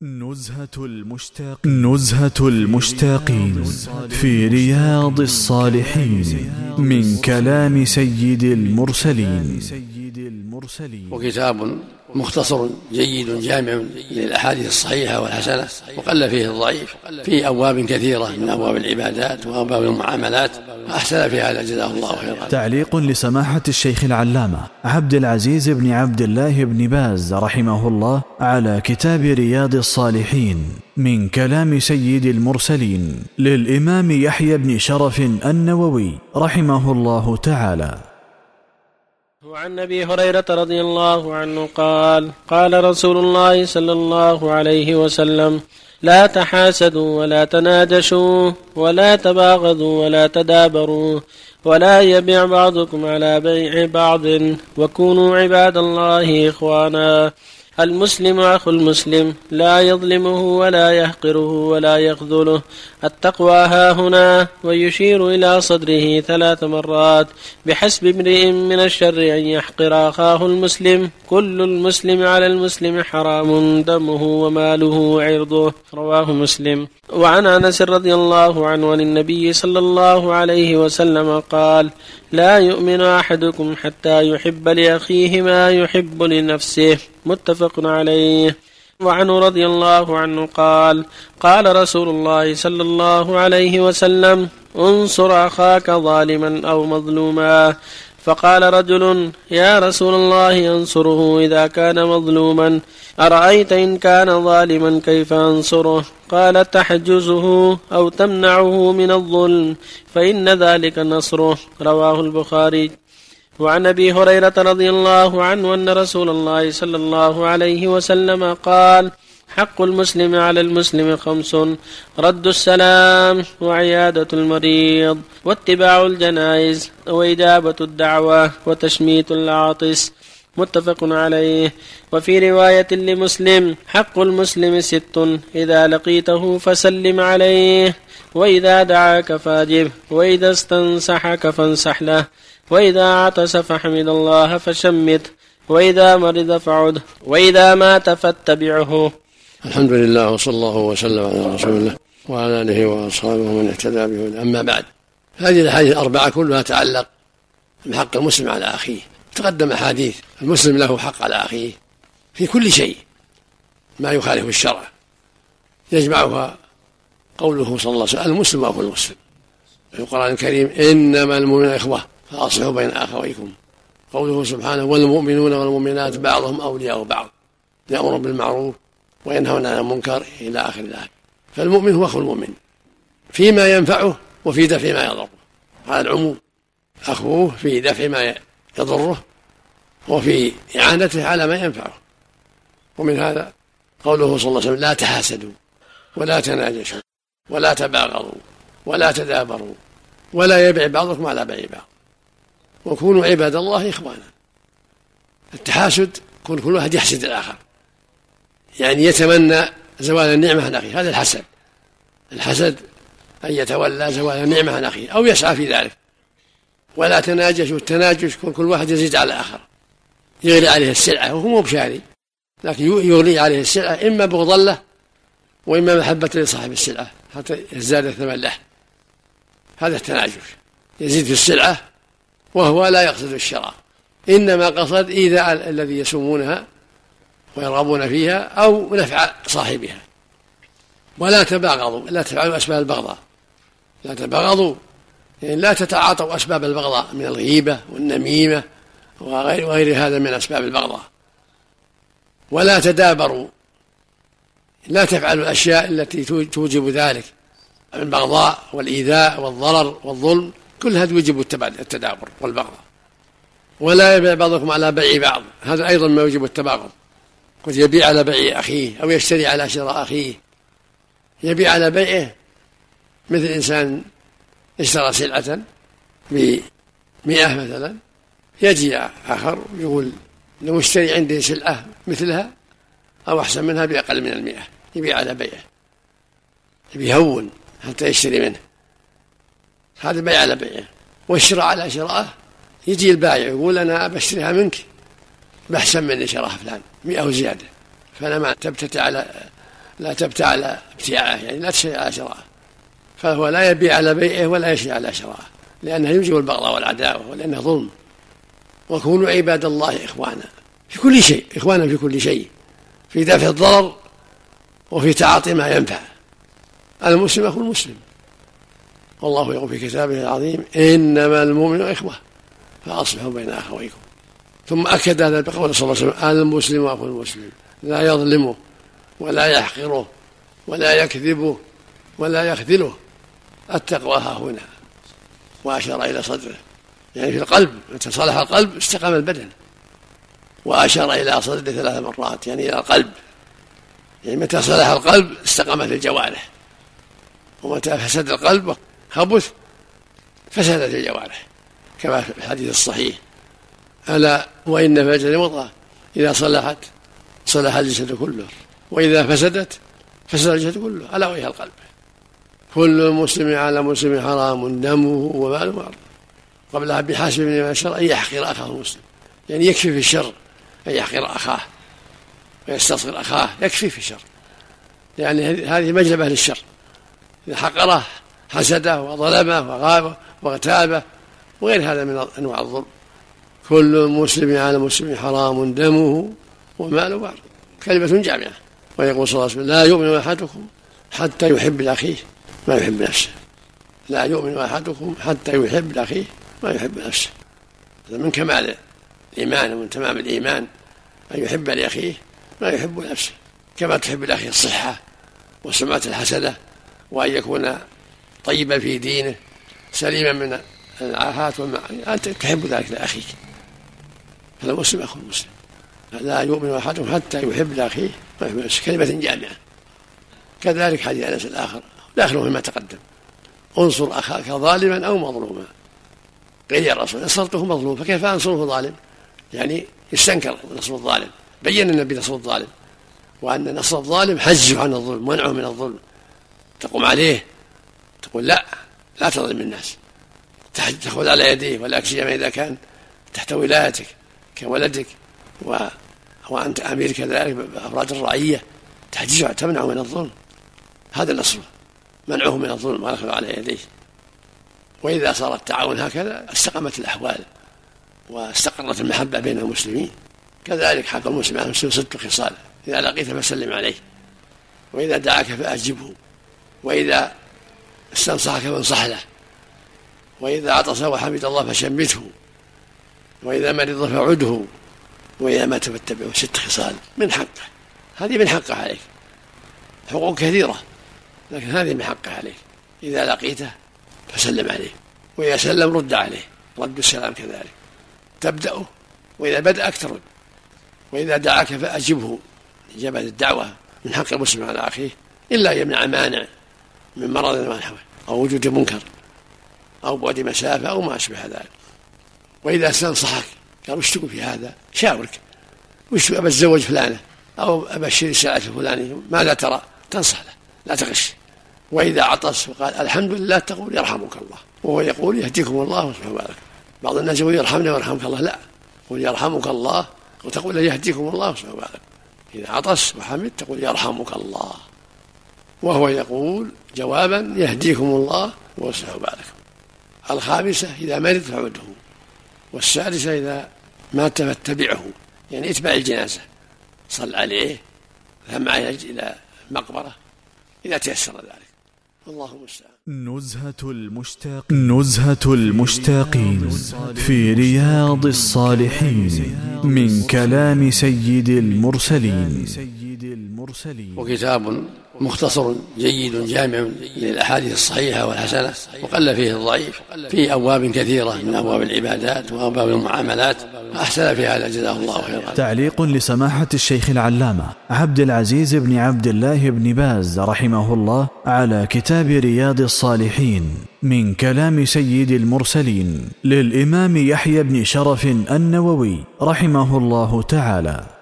نزهة المشتاقين في رياض الصالحين من كلام سيد المرسلين. وكتاب مختصر جيد جامع للأحاديث الصحيحة والحسنة، وقل فيه الضعيف، في أبواب كثيرة من أبواب العبادات وأبواب المعاملات، أحسن في هذا جزاه الله خيرا. تعليق لسماحة الشيخ العلامة عبد العزيز بن عبد الله بن باز رحمه الله على كتاب رياض الصالحين من كلام سيد المرسلين للإمام يحيى بن شرف النووي رحمه الله تعالى. وعن أبي هريرة رضي الله عنه قال: قال رسول الله صلى الله عليه وسلم: لا تحاسدوا ولا تناجشوا ولا تباغضوا ولا تدابروا ولا يبيع بعضكم على بيع بعض وكونوا عباد الله إخوانا. المسلم أخو المسلم لا يظلمه ولا يحقره ولا يخذله. التقوى هاهنا، ويشير إلى صدره 3 مرات: بحسب امرئ من الشر أن يحقر أخاه المسلم. كل المسلم على المسلم حرام دمه وماله وعرضه. رواه مسلم. وعن أنس رضي الله عنه عن النبي صلى الله عليه وسلم قال: لا يؤمن أحدكم حتى يحب لأخيه ما يحب لنفسه. متفق عليه. وعنه رضي الله عنه قال: قال رسول الله صلى الله عليه وسلم: انصر أخاك ظالما أو مظلوما. فقال رجل: يا رسول الله أنصره إذا كان مظلوما، أرأيت إن كان ظالما كيف أنصره؟ قال: تحجزه أو تمنعه من الظلم، فإن ذلك نصره. رواه البخاري. وعن أبي هريرة رضي الله عنه أن رسول الله صلى الله عليه وسلم قال: حق المسلم على المسلم 5: رد السلام، وعيادة المريض، واتباع الجنائز، وإجابة الدعوة، وتشميت العاطس. متفق عليه. وفي رواية لمسلم: حق المسلم 6: إذا لقيته فسلم عليه، وإذا دعاك فاجب، وإذا استنصحك فانصح له، وإذا عطس فحمد الله فشمت، وإذا مرض فعد، وإذا مات فاتبعه. الحمد لله، وصلى الله وسلم على رسول الله وعلى آله وأصحابه ومن اهتدى به. أما بعد، هذه الأحاديث الأربعة كلها تتعلق بحق المسلم على أخيه. تقدم أحاديث المسلم له حق على أخيه في كل شيء ما يخالف الشرع، يجمعها قوله صلى الله عليه وسلم: المسلم أخو المسلم. في القرآن الكريم: إنما المؤمنون إخوة فأصلحوا بين أخويكم. قوله سبحانه: والمؤمنون والمؤمنات بعضهم أولياء بعض يأمرون بالمعروف وينهون عن المنكر إلى آخر الآية. فالمؤمن هو أخو المؤمن فيما ينفعه وفي دفع ما يضره، على العموم. أخوه في دفع ما يضره وفي إعانته على ما ينفعه. ومن هذا قوله صلى الله عليه وسلم: لا تحاسدوا ولا تناجشوا ولا تباغضوا ولا تدابروا ولا يبيع بعضكم على بيع بعض وكونوا عباد الله إخوانا. التحاسد كل واحد يحسد الآخر، يعني يتمنى زوال النعمة عن أخيه، هذا الحسد. الحسد أن يتولى زوال النعمة عن أخيه أو يسعى في ذلك. ولا تناجشوا، التناجش كل واحد يزيد على الآخر، يغلي عليه السلعة وهو بشاري، لكن يغلي عليه السلعة إما بغضا له وإما محبة لصاحب السلعة حتى يزداد الثمن له. هذا التناجش، يزيد في السلعة وهو لا يقصد الشراء، إنما قصد إيذاء الذي يسومونها ويرغبون فيها أو نفع صاحبها. ولا تباغضوا، لا تفعلوا أسباب البغضاء، لا تباغضوا يعني لا تتعاطوا أسباب البغضاء من الغيبة والنميمة وغير هذا من أسباب البغضاء. ولا تدابروا، لا تفعلوا الأشياء التي توجب ذلك، البغضاء والإيذاء والضرر والظلم كلها توجب التدابر والبغضاء. ولا يبيع بعضكم على بيع بعض، هذا أيضا ما يوجب التباغض. قد يبيع على بيع أخيه أو يشتري على شراء أخيه. يبيع على بيعه، مثل إنسان اشترى سلعة ب100 مثلا، يجي آخر يقول: لو اشتري عندي سلعة مثلها أو أحسن منها بأقل من 100، يبيع على بيعه، يهون حتى يشتري منه. هذا بيع على بيعه. والشراء على شراءه، يجي البائع يقول: أنا بشتريها منك بأحسن من شراها فلان 100 وزيادة، فأنا ما تبتتع على لا تبتاع على ابتياعه، يعني لا تشتري على شراءه، فهو لا يبيع على بيعه ولا يشتري على شراءه، لأنه يوجب البغضاء والعداوة، ولأنه ظلم. وكونوا عباد الله إخوانا في كل شيء، إخوانا في كل شيء، في دفع الضرر وفي تعاطي ما ينفع. المسلم أخو المسلم، والله يقول في كتابه العظيم: إنما المؤمنون إخوة فأصلحوا بين أخويكم. ثم أكد هذا بقول صلى الله عليه وسلم: المسلم أخو المسلم لا يظلمه ولا يحقره ولا يكذبه ولا يخذله. التقوى ها هنا، وأشار إلى صدره، يعني في القلب، متى صلح القلب استقام البدن. وأشار إلى صدره 3 مرات، يعني إلى القلب، يعني متى صلح القلب استقامت الجوارح، ومتى فسد القلب خبث فسدت الجوارح، كما في الحديث الصحيح: ألا وإن في الجسد مضغة إذا صلحت صلح الجسد كله، وإذا فسدت فسد الجسد كله، ألا وهي القلب. كل مسلم على مسلم حرام دمه وماله وعرضه. قبلها بحسب من الشر أن يحقر أخاه المسلم، يعني يكفي في الشر أن يحقر أخاه ويستصغر أخاه، يكفي في الشر، يعني هذه مجلبة للشر. إذا حقره حسده وظلمه وغابه واغتابه وغير هذا من أنواع الظلم. كل مسلم على مسلم حرام دمه وماله وعرضه، كلمة جامعة. ويقول صلى الله عليه وسلم: لا يؤمن أحدكم حتى يحب لأخيه ما يحب نفسه. لا يؤمن أحدكم حتى يحب لأخيه ما يحب نفسه. هذا من كمال الإيمان ومن تمام الإيمان أن يحب لأخيه ما يحب نفسه، كما تحب لأخيه الصحة والسمعة الحسنة، وأن يكون طيبا في دينه سليما من العاهات والمعاني، أنت تحب ذلك لأخيك. هذا مسلم أخو المسلم. لا يؤمن أحدكم حتى يحب لأخيه ما يحب نفسه، كلمة جامعة. كذلك حديث أنس الآخر داخله فيما تقدم: انصر أخاك ظالما أو مظلوما. قيل: يا رسول نصرته مظلوم فكيف أنصره ظالم؟ يعني يستنكر نصر الظالم. بين النبي نصر الظالم، وأن نصر الظالم حجه عن الظلم، منعه من الظلم. تقوم عليه تقول: لا تظلم الناس، تأخذ على يديه، ولا سيما إذا كان تحت ولايتك كولدك وأنت أمير كذلك بأفراد الرعية، تحجزه تمنعه من الظلم. هذا النصر، منعه من الظلم وأخذ على يديه. وإذا صار التعاون هكذا استقامت الأحوال واستقرت المحبة بين المسلمين. كذلك حق المسلم على المسلم 6 خصال: إذا لقيته فسلم عليه، وإذا دعاك فأجبه، وإذا استنصحك فانصح له، وإذا عطس وحمد الله فشمته، وإذا مرض فعده، وإذا مات فاتبعه. 6 خصال من حقه، هذه من حقه عليك. حقوق كثيرة لكن هذه من حقه عليك. إذا لقيته فسلم عليه، وإذا سلم رد عليه، رد السلام كذلك تبدأه، وإذا بدأك ترد، وإذا دعاك فأجبه. إجابة الدعوة من حق المسلم على أخيه، إلا يمنع مانع من مرض ونحوه، أو وجود منكر، أو بعد مسافة، أو ما أشبه ذلك. وإذا استنصحك قال: وش تقول في هذا؟ شاورك، وش أبى أتزوج فلانة، أو أبى أشتري السلعة الفلانية، ماذا ترى؟ تنصح له، لا تغش. وإذا عطس وقال الحمد لله تقول يرحمك الله، وهو يقول يهديكم الله ويصلح بالكم. بعض الناس يقول يرحمنا ويرحمك الله، لا، قل يرحمك الله وتقول يهديكم الله ويصلح بالكم. إذا عطس وحمد تقول يرحمك الله، وهو يقول جوابا يهديكم الله ويصلح بالكم. 5 إذا مرض فعده، 6 إذا مات فاتبعه، يعني اتبع الجنازة، صل عليه، ذهب معه إلى المقبرة إذا تيسر ذلك. والله المستعان. نزهة المشتاقين في رياض الصالحين من كلام سيد المرسلين. وكتاب مختصر جيد جامع للأحاديث الصحيحة والحسنة، وقل فيه الضعيف، في أبواب كثيرة من أبواب العبادات وأبواب المعاملات، أحسن في هذا جزاه الله خيرا. تعليق لسماحة الشيخ العلامة عبد العزيز بن عبد الله بن باز رحمه الله على كتاب رياض الصالحين من كلام سيد المرسلين للإمام يحيى بن شرف النووي رحمه الله تعالى.